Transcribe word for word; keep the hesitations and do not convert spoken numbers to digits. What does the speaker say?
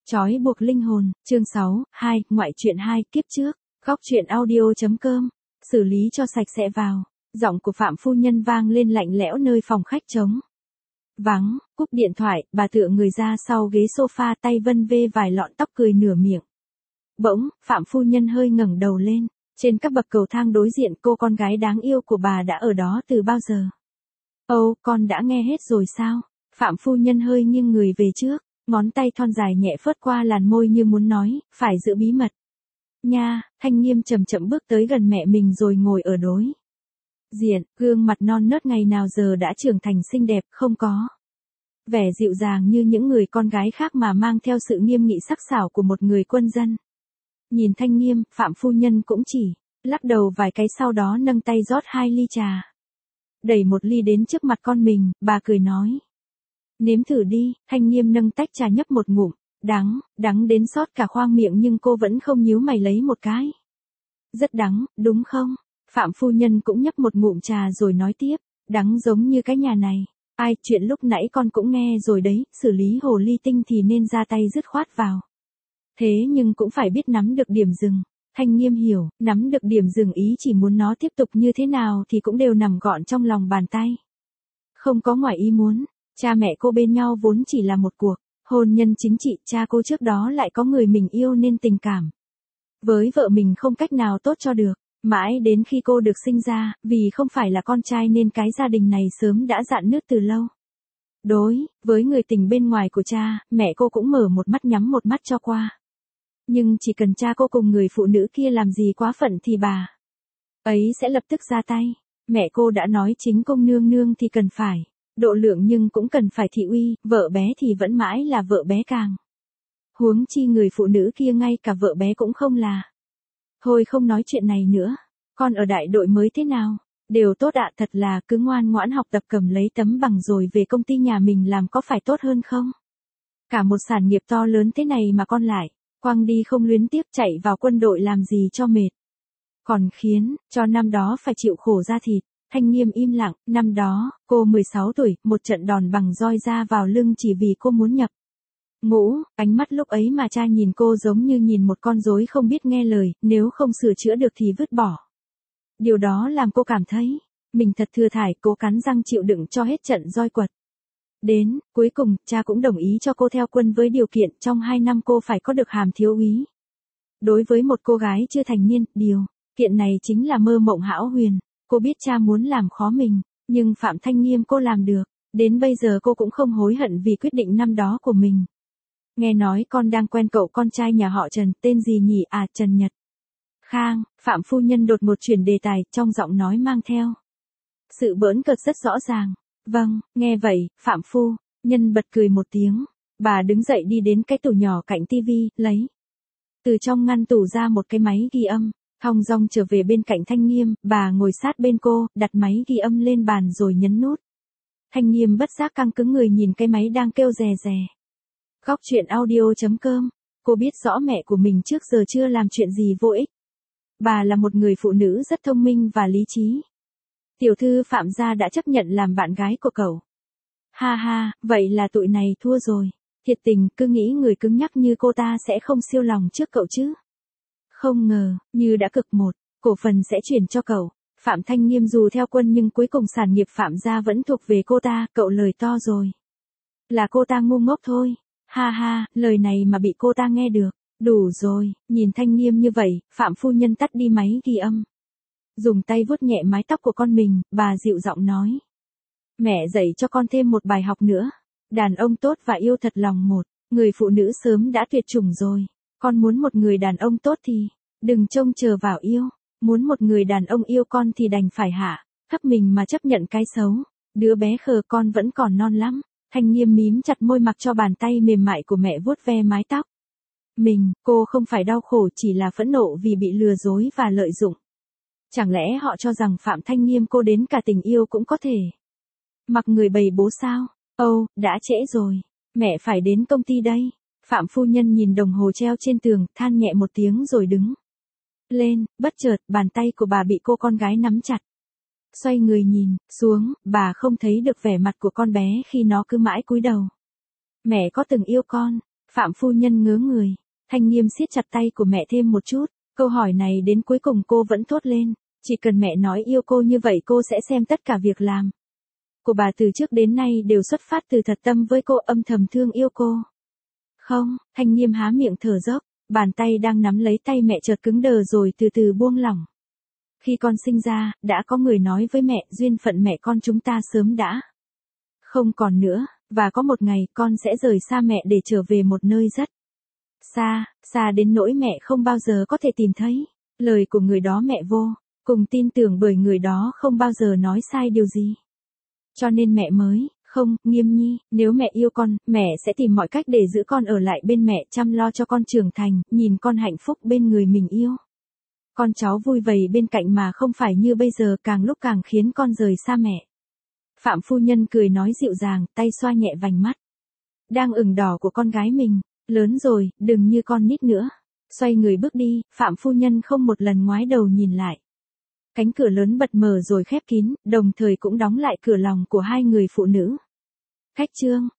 Trói buộc linh hồn, chương sáu, hai, ngoại truyện hai, kiếp trước, góc truyện audio.com, xử lý cho sạch sẽ vào, giọng của Phạm phu nhân vang lên lạnh lẽo nơi phòng khách trống. Vắng, cúp điện thoại, bà tựa người ra sau ghế sofa tay vân vê vài lọn tóc cười nửa miệng. Bỗng, Phạm phu nhân hơi ngẩng đầu lên, trên các bậc cầu thang đối diện cô con gái đáng yêu của bà đã ở đó từ bao giờ. Ồ, con đã nghe hết rồi sao? Phạm phu nhân hơi nghiêng người về trước. Ngón tay thon dài nhẹ phớt qua làn môi như muốn nói, phải giữ bí mật. Nha, Thanh Nghiêm chậm chậm bước tới gần mẹ mình rồi ngồi ở đối diện, gương mặt non nớt ngày nào giờ đã trưởng thành xinh đẹp, không có vẻ dịu dàng như những người con gái khác mà mang theo sự nghiêm nghị sắc sảo của một người quân dân. Nhìn Thanh Nghiêm, Phạm phu nhân cũng chỉ lắc đầu vài cái sau đó nâng tay rót hai ly trà. Đẩy một ly đến trước mặt con mình, bà cười nói. Nếm thử đi, Thanh Nghiêm nâng tách trà nhấp một ngụm, đắng, đắng đến xót cả khoang miệng nhưng cô vẫn không nhíu mày lấy một cái. Rất đắng, đúng không? Phạm phu nhân cũng nhấp một ngụm trà rồi nói tiếp, đắng giống như cái nhà này. Ai, chuyện lúc nãy con cũng nghe rồi đấy, xử lý hồ ly tinh thì nên ra tay dứt khoát vào. Thế nhưng cũng phải biết nắm được điểm dừng. Thanh Nghiêm hiểu, nắm được điểm dừng ý chỉ muốn nó tiếp tục như thế nào thì cũng đều nằm gọn trong lòng bàn tay. Không có ngoài ý muốn. Cha mẹ cô bên nhau vốn chỉ là một cuộc hôn nhân chính trị, cha cô trước đó lại có người mình yêu nên tình cảm với vợ mình không cách nào tốt cho được. Mãi đến khi cô được sinh ra, vì không phải là con trai nên cái gia đình này sớm đã rạn nứt từ lâu. Đối với người tình bên ngoài của cha, mẹ cô cũng mở một mắt nhắm một mắt cho qua. Nhưng chỉ cần cha cô cùng người phụ nữ kia làm gì quá phận thì bà ấy sẽ lập tức ra tay. Mẹ cô đã nói chính công nương nương thì cần phải độ lượng nhưng cũng cần phải thị uy, vợ bé thì vẫn mãi là vợ bé càng. Huống chi người phụ nữ kia ngay cả vợ bé cũng không là. Thôi không nói chuyện này nữa, con ở đại đội mới thế nào? Đều tốt ạ, thật là cứ ngoan ngoãn học tập cầm lấy tấm bằng rồi về công ty nhà mình làm có phải tốt hơn không? Cả một sản nghiệp to lớn thế này mà con lại, quăng đi không luyến tiếc chạy vào quân đội làm gì cho mệt. Còn khiến cho năm đó phải chịu khổ ra thịt. Thanh Nghiêm im lặng, năm đó, cô mười sáu tuổi, một trận đòn bằng roi ra vào lưng chỉ vì cô muốn nhập ngũ, ánh mắt lúc ấy mà cha nhìn cô giống như nhìn một con rối không biết nghe lời, nếu không sửa chữa được thì vứt bỏ. Điều đó làm cô cảm thấy, mình thật thừa thải, cố cắn răng chịu đựng cho hết trận roi quật. Đến, cuối cùng, cha cũng đồng ý cho cô theo quân với điều kiện trong hai năm cô phải có được hàm thiếu úy. Đối với một cô gái chưa thành niên, điều kiện này chính là mơ mộng hão huyền. Cô biết cha muốn làm khó mình, nhưng Phạm Thanh Nghiêm cô làm được, đến bây giờ cô cũng không hối hận vì quyết định năm đó của mình. Nghe nói con đang quen cậu con trai nhà họ Trần, tên gì nhỉ? À, Trần Nhật Khang. Phạm phu nhân đột ngột chuyển đề tài, trong giọng nói mang theo sự bỡn cợt rất rõ ràng. Vâng, nghe vậy, Phạm phu nhân bật cười một tiếng, bà đứng dậy đi đến cái tủ nhỏ cạnh tivi, lấy từ trong ngăn tủ ra một cái máy ghi âm. Thong dong trở về bên cạnh Thanh Nghiêm, bà ngồi sát bên cô, đặt máy ghi âm lên bàn rồi nhấn nút. Thanh Nghiêm bất giác căng cứng người nhìn cái máy đang kêu rè rè. Góc truyện audio.com, cô biết rõ mẹ của mình trước giờ chưa làm chuyện gì vô ích. Bà là một người phụ nữ rất thông minh và lý trí. Tiểu thư Phạm gia đã chấp nhận làm bạn gái của cậu. Ha ha, vậy là tụi này thua rồi. Thiệt tình, cứ nghĩ người cứng nhắc như cô ta sẽ không siêu lòng trước cậu chứ. Không ngờ, như đã cực một, cổ phần sẽ chuyển cho cậu. Phạm Thanh Nghiêm dù theo quân nhưng cuối cùng sản nghiệp Phạm gia vẫn thuộc về cô ta, cậu lời to rồi. Là cô ta ngu ngốc thôi. Ha ha, lời này mà bị cô ta nghe được. Đủ rồi, nhìn Thanh Nghiêm như vậy, Phạm phu nhân tắt đi máy ghi âm. Dùng tay vuốt nhẹ mái tóc của con mình, bà dịu giọng nói. Mẹ dạy cho con thêm một bài học nữa. Đàn ông tốt và yêu thật lòng một, người phụ nữ sớm đã tuyệt chủng rồi. Con muốn một người đàn ông tốt thì đừng trông chờ vào yêu. Muốn một người đàn ông yêu con thì đành phải hạ thấp mình mà chấp nhận cái xấu. Đứa bé khờ con vẫn còn non lắm. Thanh Nghiêm mím chặt môi mặc cho bàn tay mềm mại của mẹ vuốt ve mái tóc mình. Cô không phải đau khổ, chỉ là phẫn nộ vì bị lừa dối và lợi dụng. Chẳng lẽ họ cho rằng Phạm Thanh Nghiêm cô đến cả tình yêu cũng có thể mặc người bày bố sao? Âu, đã trễ rồi. Mẹ phải đến công ty đây. Phạm phu nhân nhìn đồng hồ treo trên tường, than nhẹ một tiếng rồi đứng lên, bất chợt, bàn tay của bà bị cô con gái nắm chặt. Xoay người nhìn xuống, bà không thấy được vẻ mặt của con bé khi nó cứ mãi cúi đầu. Mẹ có từng yêu con, Phạm phu nhân ngớ người, Thanh Nghiêm siết chặt tay của mẹ thêm một chút, câu hỏi này đến cuối cùng cô vẫn thốt lên, chỉ cần mẹ nói yêu cô như vậy cô sẽ xem tất cả việc làm của bà từ trước đến nay đều xuất phát từ thật tâm với cô, âm thầm thương yêu cô. Không, Thanh Nghiêm há miệng thở dốc, bàn tay đang nắm lấy tay mẹ chợt cứng đờ rồi từ từ buông lỏng. Khi con sinh ra, đã có người nói với mẹ, duyên phận mẹ con chúng ta sớm đã không còn nữa, và có một ngày con sẽ rời xa mẹ để trở về một nơi rất xa, xa đến nỗi mẹ không bao giờ có thể tìm thấy. Lời của người đó mẹ vô cùng tin tưởng bởi người đó không bao giờ nói sai điều gì. Cho nên mẹ mới, không, Nghiêm Nhi, nếu mẹ yêu con, mẹ sẽ tìm mọi cách để giữ con ở lại bên mẹ, chăm lo cho con trưởng thành, nhìn con hạnh phúc bên người mình yêu. Con cháu vui vầy bên cạnh mà không phải như bây giờ càng lúc càng khiến con rời xa mẹ. Phạm phu nhân cười nói dịu dàng, tay xoa nhẹ vành mắt đang ửng đỏ của con gái mình. Lớn rồi, đừng như con nít nữa. Xoay người bước đi, Phạm phu nhân không một lần ngoái đầu nhìn lại. Cánh cửa lớn bật mở rồi khép kín, đồng thời cũng đóng lại cửa lòng của hai người phụ nữ. Khách trương.